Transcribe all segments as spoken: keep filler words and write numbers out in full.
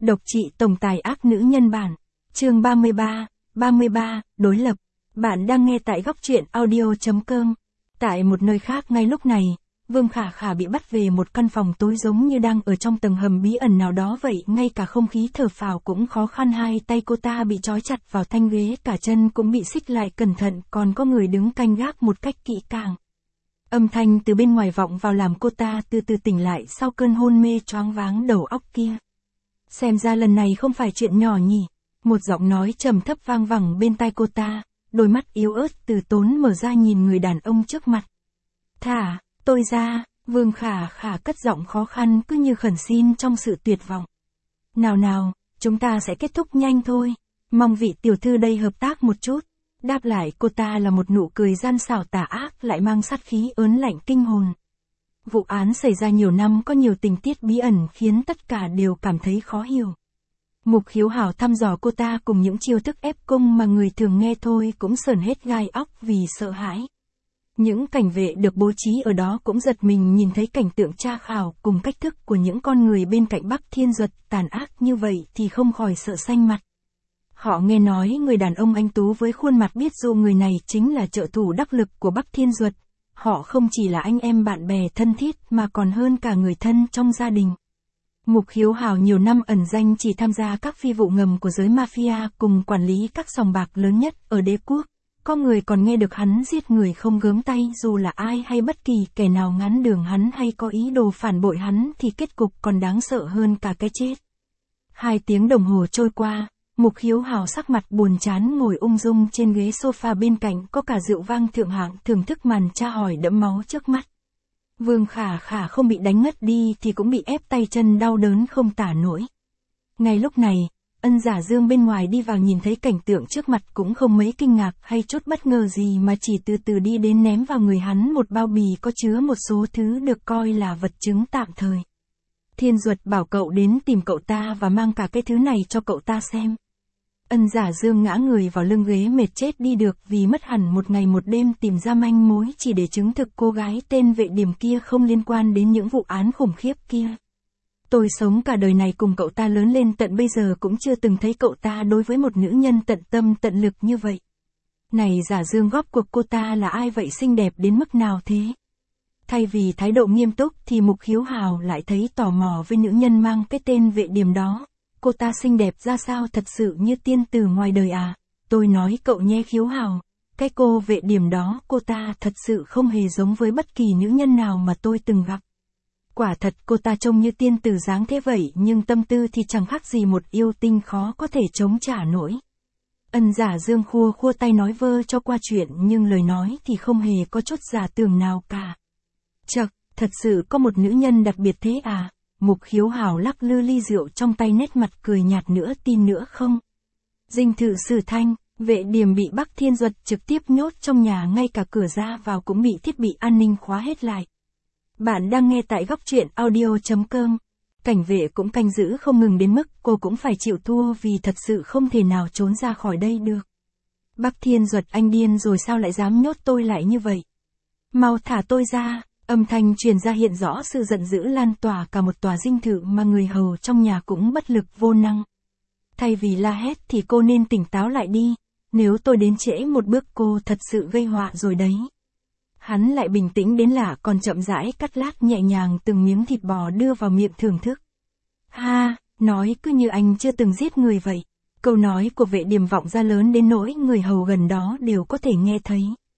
Độc trị tổng tài ác nữ nhân bản. Chương ba mươi ba, ba mươi ba, đối lập. Bạn đang nghe tại góc truyện audio.com. Tại một nơi khác ngay lúc này, Vương Khả Khả bị bắt về một căn phòng tối giống như đang ở trong tầng hầm bí ẩn nào đó vậy, ngay cả không khí thở phào cũng khó khăn, hai tay cô ta bị trói chặt vào thanh ghế, cả chân cũng bị xích lại cẩn thận, còn có người đứng canh gác một cách kỹ càng. Âm thanh từ bên ngoài vọng vào làm cô ta từ từ tỉnh lại sau cơn hôn mê choáng váng đầu óc kia. Xem ra lần này không phải chuyện nhỏ nhỉ. Một giọng nói trầm thấp vang vẳng bên tai cô ta, đôi mắt yếu ớt từ tốn mở ra nhìn người đàn ông trước mặt. Thả tôi ra, Vương Khả Khả cất giọng khó khăn cứ như khẩn xin trong sự tuyệt vọng. Nào nào, chúng ta sẽ kết thúc nhanh thôi, mong vị tiểu thư đây hợp tác một chút. Đáp lại cô ta là một nụ cười gian xảo tà ác lại mang sát khí ớn lạnh kinh hồn. Vụ án xảy ra nhiều năm có nhiều tình tiết bí ẩn khiến tất cả đều cảm thấy khó hiểu. Mục Hiếu Hảo thăm dò cô ta cùng những chiêu thức ép cung mà người thường nghe thôi cũng sởn hết gai óc vì sợ hãi. Những cảnh vệ được bố trí ở đó cũng giật mình nhìn thấy cảnh tượng tra khảo cùng cách thức của những con người bên cạnh Bắc Thiên Duật tàn ác như vậy thì không khỏi sợ xanh mặt. Họ nghe nói người đàn ông anh tú với khuôn mặt biết dụ người này chính là trợ thủ đắc lực của Bắc Thiên Duật. Họ không chỉ là anh em bạn bè thân thiết mà còn hơn cả người thân trong gia đình. Mục Hiếu Hảo nhiều năm ẩn danh chỉ tham gia các phi vụ ngầm của giới mafia cùng quản lý các sòng bạc lớn nhất ở đế quốc. Có người còn nghe được hắn giết người không gớm tay, dù là ai hay bất kỳ kẻ nào ngăn đường hắn hay có ý đồ phản bội hắn thì kết cục còn đáng sợ hơn cả cái chết. Hai tiếng đồng hồ trôi qua, Mục Hiếu Hảo sắc mặt buồn chán ngồi ung dung trên ghế sofa, bên cạnh có cả rượu vang thượng hạng thưởng thức màn tra hỏi đẫm máu trước mắt. Vương Khả Khả không bị đánh ngất đi thì cũng bị ép tay chân đau đớn không tả nổi. Ngay lúc này, Ân Giả Dương bên ngoài đi vào nhìn thấy cảnh tượng trước mặt cũng không mấy kinh ngạc hay chút bất ngờ gì mà chỉ từ từ đi đến ném vào người hắn một bao bì có chứa một số thứ được coi là vật chứng tạm thời. Thiên Duật bảo cậu đến tìm cậu ta và mang cả cái thứ này cho cậu ta xem. Ân Giả Dương ngã người vào lưng ghế mệt chết đi được vì mất hẳn một ngày một đêm tìm ra manh mối chỉ để chứng thực cô gái tên Vệ Điểm kia không liên quan đến những vụ án khủng khiếp kia. Tôi sống cả đời này cùng cậu ta lớn lên tận bây giờ cũng chưa từng thấy cậu ta đối với một nữ nhân tận tâm tận lực như vậy. Này Giả Dương, góp cuộc cô ta là ai vậy, xinh đẹp đến mức nào thế? Thay vì thái độ nghiêm túc thì Mục Hiếu Hảo lại thấy tò mò với nữ nhân mang cái tên Vệ Điểm đó. Cô ta xinh đẹp ra sao, thật sự như tiên tử ngoài đời à? Tôi nói cậu nhé Hiếu Hảo, cái cô Vệ Điểm đó, cô ta thật sự không hề giống với bất kỳ nữ nhân nào mà tôi từng gặp. Quả thật cô ta trông như tiên tử dáng thế vậy nhưng tâm tư thì chẳng khác gì một yêu tinh khó có thể chống trả nổi. Ân Giả Dương khua khua tay nói vơ cho qua chuyện nhưng lời nói thì không hề có chút giả tưởng nào cả. Chậc, thật sự có một nữ nhân đặc biệt thế à? Mục Hiếu Hảo lắc lư ly rượu trong tay, nét mặt cười nhạt, nữa tin nữa không? Dinh thự Sử Thanh, Vệ Điểm bị Bắc Thiên Duật trực tiếp nhốt trong nhà, ngay cả cửa ra vào cũng bị thiết bị an ninh khóa hết lại. Bạn đang nghe tại góc truyện audio.com. Cảnh vệ cũng canh giữ không ngừng đến mức cô cũng phải chịu thua vì thật sự không thể nào trốn ra khỏi đây được. Bắc Thiên Duật, anh điên rồi sao lại dám nhốt tôi lại như vậy? Mau thả tôi ra! Âm thanh truyền ra hiện rõ sự giận dữ lan tỏa cả một tòa dinh thự mà người hầu trong nhà cũng bất lực vô năng. Thay vì la hét thì cô nên tỉnh táo lại đi, nếu tôi đến trễ một bước cô thật sự gây họa rồi đấy. Hắn lại bình tĩnh đến lạ, còn chậm rãi cắt lát nhẹ nhàng từng miếng thịt bò đưa vào miệng thưởng thức. Ha, nói cứ như anh chưa từng giết người vậy. Câu nói của Vệ Điểm vọng ra lớn đến nỗi người hầu gần đó đều có thể nghe thấy.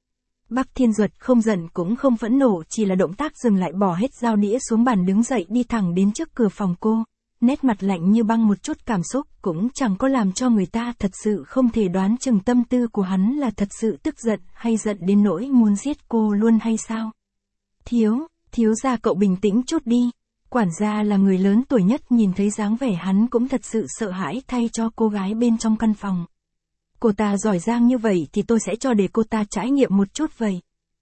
Bắc Thiên Duật không giận cũng không phẫn nộ, chỉ là động tác dừng lại, bỏ hết dao đĩa xuống bàn, đứng dậy đi thẳng đến trước cửa phòng cô. Nét mặt lạnh như băng, một chút cảm xúc cũng chẳng có, làm cho người ta thật sự không thể đoán chừng tâm tư của hắn là thật sự tức giận hay giận đến nỗi muốn giết cô luôn hay sao. Thiếu, thiếu gia cậu bình tĩnh chút đi. Quản gia là người lớn tuổi nhất nhìn thấy dáng vẻ hắn cũng thật sự sợ hãi thay cho cô gái bên trong căn phòng. Cô ta giỏi giang như vậy thì tôi sẽ cho để cô ta trải nghiệm một chút vậy.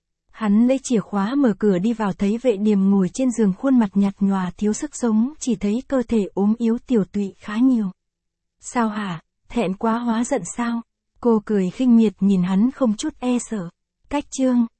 Hắn lấy chìa khóa mở cửa đi vào, thấy Vệ Điểm ngồi trên giường, khuôn mặt nhạt nhòa thiếu sức sống, chỉ thấy cơ thể ốm yếu tiểu tụy khá nhiều. Sao hả, thẹn quá hóa giận sao? Cô cười khinh miệt nhìn hắn không chút e sợ. Cách chương.